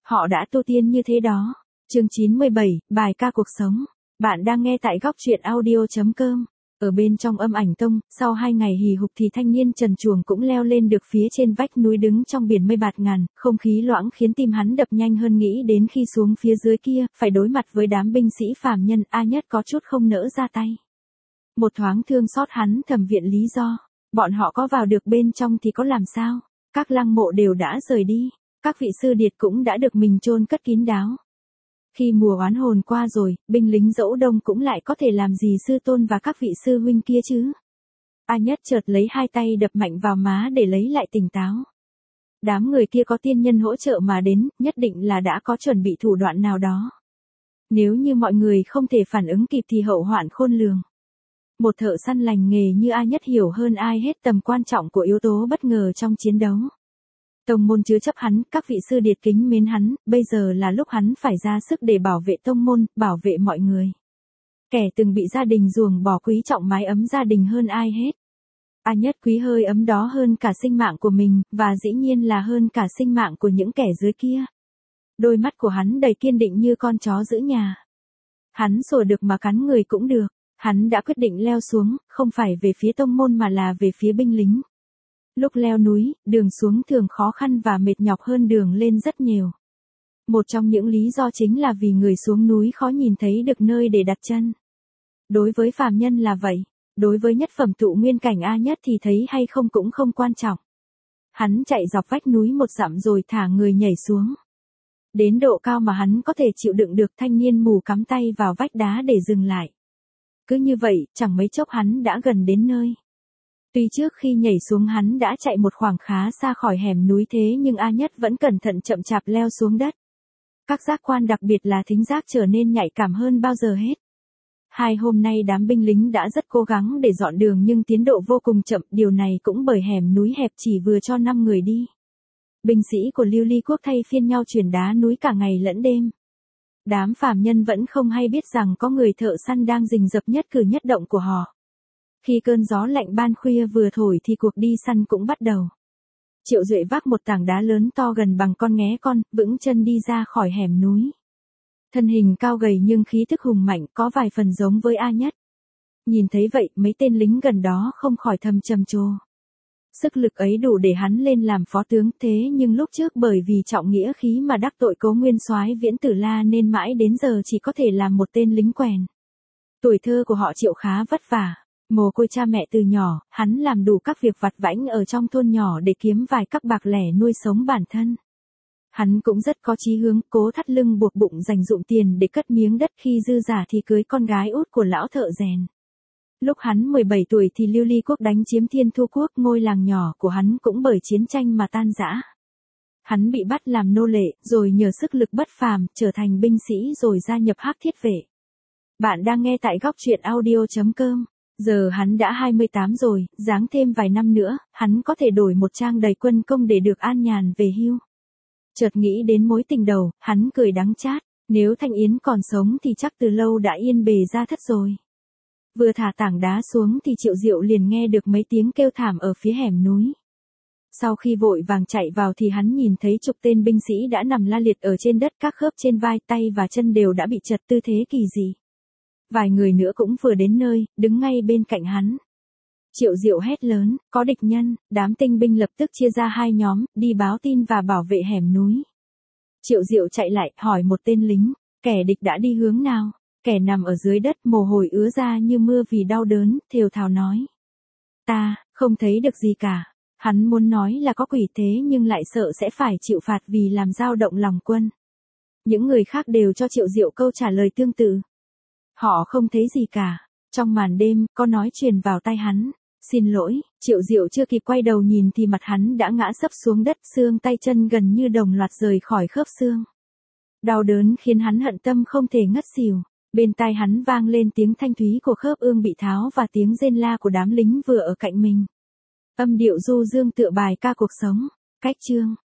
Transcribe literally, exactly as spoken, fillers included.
Họ đã tu tiên như thế đó. Chương chín mươi bảy, bài ca cuộc sống. Bạn đang nghe tại góc truyện audio chấm com. Ở bên trong âm ảnh tông, sau hai ngày hì hục thì thanh niên trần truồng cũng leo lên được phía trên vách núi đứng trong biển mây bạt ngàn, không khí loãng khiến tim hắn đập nhanh hơn nghĩ đến khi xuống phía dưới kia, phải đối mặt với đám binh sĩ phàm nhân. A Nhất có chút không nỡ ra tay. Một thoáng thương xót hắn thầm viện lý do, bọn họ có vào được bên trong thì có làm sao, các lăng mộ đều đã rời đi, các vị sư điệt cũng đã được mình chôn cất kín đáo. Khi mùa oán hồn qua rồi, binh lính Dẫu Đông cũng lại có thể làm gì sư tôn và các vị sư huynh kia chứ? A Nhất chợt lấy hai tay đập mạnh vào má để lấy lại tỉnh táo. Đám người kia có tiên nhân hỗ trợ mà đến, nhất định là đã có chuẩn bị thủ đoạn nào đó. Nếu như mọi người không thể phản ứng kịp thì hậu hoạn khôn lường. Một thợ săn lành nghề như A Nhất hiểu hơn ai hết tầm quan trọng của yếu tố bất ngờ trong chiến đấu. Tông môn chứa chấp hắn, các vị sư điệt kính mến hắn, bây giờ là lúc hắn phải ra sức để bảo vệ tông môn, bảo vệ mọi người. Kẻ từng bị gia đình ruồng bỏ quý trọng mái ấm gia đình hơn ai hết. A Nhất quý hơi ấm đó hơn cả sinh mạng của mình, và dĩ nhiên là hơn cả sinh mạng của những kẻ dưới kia. Đôi mắt của hắn đầy kiên định như con chó giữ nhà. Hắn sủa được mà cắn người cũng được. Hắn đã quyết định leo xuống, không phải về phía tông môn mà là về phía binh lính. Lúc leo núi, đường xuống thường khó khăn và mệt nhọc hơn đường lên rất nhiều. Một trong những lý do chính là vì người xuống núi khó nhìn thấy được nơi để đặt chân. Đối với phàm nhân là vậy, đối với nhất phẩm tụ nguyên cảnh A Nhất thì thấy hay không cũng không quan trọng. Hắn chạy dọc vách núi một dặm rồi thả người nhảy xuống. Đến độ cao mà hắn có thể chịu đựng được, thanh niên mù cắm tay vào vách đá để dừng lại. Cứ như vậy, chẳng mấy chốc hắn đã gần đến nơi. Tuy trước khi nhảy xuống hắn đã chạy một khoảng khá xa khỏi hẻm núi thế nhưng A Nhất vẫn cẩn thận chậm chạp leo xuống đất. Các giác quan đặc biệt là thính giác trở nên nhạy cảm hơn bao giờ hết. Hai hôm nay đám binh lính đã rất cố gắng để dọn đường nhưng tiến độ vô cùng chậm, điều này cũng bởi hẻm núi hẹp chỉ vừa cho năm người đi. Binh sĩ của Lưu Ly quốc thay phiên nhau chuyển đá núi cả ngày lẫn đêm. Đám phàm nhân vẫn không hay biết rằng có người thợ săn đang rình rập nhất cử nhất động của họ. Khi cơn gió lạnh ban khuya vừa thổi thì cuộc đi săn cũng bắt đầu. Triệu Duệ vác một tảng đá lớn to gần bằng con nghé con, vững chân đi ra khỏi hẻm núi. Thân hình cao gầy nhưng khí thức hùng mạnh, có vài phần giống với A Nhất. Nhìn thấy vậy, mấy tên lính gần đó không khỏi thầm trầm trồ. Sức lực ấy đủ để hắn lên làm phó tướng, thế nhưng lúc trước bởi vì trọng nghĩa khí mà đắc tội Cố Nguyên Soái Viễn Tử La nên mãi đến giờ chỉ có thể làm một tên lính quèn. Tuổi thơ của họ Triệu khá vất vả, mồ côi cha mẹ từ nhỏ, hắn làm đủ các việc vặt vãnh ở trong thôn nhỏ để kiếm vài các bạc lẻ nuôi sống bản thân. Hắn cũng rất có chí hướng, cố thắt lưng buộc bụng dành dụm tiền để cất miếng đất, khi dư giả thì cưới con gái út của lão thợ rèn. Lúc hắn mười bảy tuổi thì Lưu Ly quốc đánh chiếm Thiên Thu quốc, ngôi làng nhỏ của hắn cũng bởi chiến tranh mà tan rã. Hắn bị bắt làm nô lệ, rồi nhờ sức lực bất phàm, trở thành binh sĩ rồi gia nhập Hắc Thiết vệ. Bạn đang nghe tại góc truyện audio chấm com. Giờ hắn đã hai mươi tám rồi, giáng thêm vài năm nữa, hắn có thể đổi một trang đầy quân công để được an nhàn về hưu. Chợt nghĩ đến mối tình đầu, hắn cười đắng chát, nếu Thanh Yến còn sống thì chắc từ lâu đã yên bề ra thất rồi. Vừa thả tảng đá xuống thì Triệu Diệu liền nghe được mấy tiếng kêu thảm ở phía hẻm núi. Sau khi vội vàng chạy vào thì hắn nhìn thấy chục tên binh sĩ đã nằm la liệt ở trên đất, các khớp trên vai, tay và chân đều đã bị chật tư thế kỳ dị. Vài người nữa cũng vừa đến nơi, đứng ngay bên cạnh hắn. Triệu Diệu hét lớn, có địch nhân, đám tinh binh lập tức chia ra hai nhóm, đi báo tin và bảo vệ hẻm núi. Triệu Diệu chạy lại, hỏi một tên lính, kẻ địch đã đi hướng nào? Kẻ nằm ở dưới đất mồ hôi ứa ra như mưa vì đau đớn, thều thào nói. Ta, không thấy được gì cả. Hắn muốn nói là có quỷ thế nhưng lại sợ sẽ phải chịu phạt vì làm dao động lòng quân. Những người khác đều cho Triệu Diệu câu trả lời tương tự. Họ không thấy gì cả. Trong màn đêm, có nói truyền vào tai hắn. Xin lỗi, Triệu Diệu chưa kịp quay đầu nhìn thì mặt hắn đã ngã sấp xuống đất, xương tay chân gần như đồng loạt rời khỏi khớp xương. Đau đớn khiến hắn hận tâm không thể ngất xỉu. Bên tai hắn vang lên tiếng thanh thúy của khớp ương bị tháo và tiếng rên la của đám lính vừa ở cạnh mình. Âm điệu du dương tựa bài ca cuộc sống. Cách chương.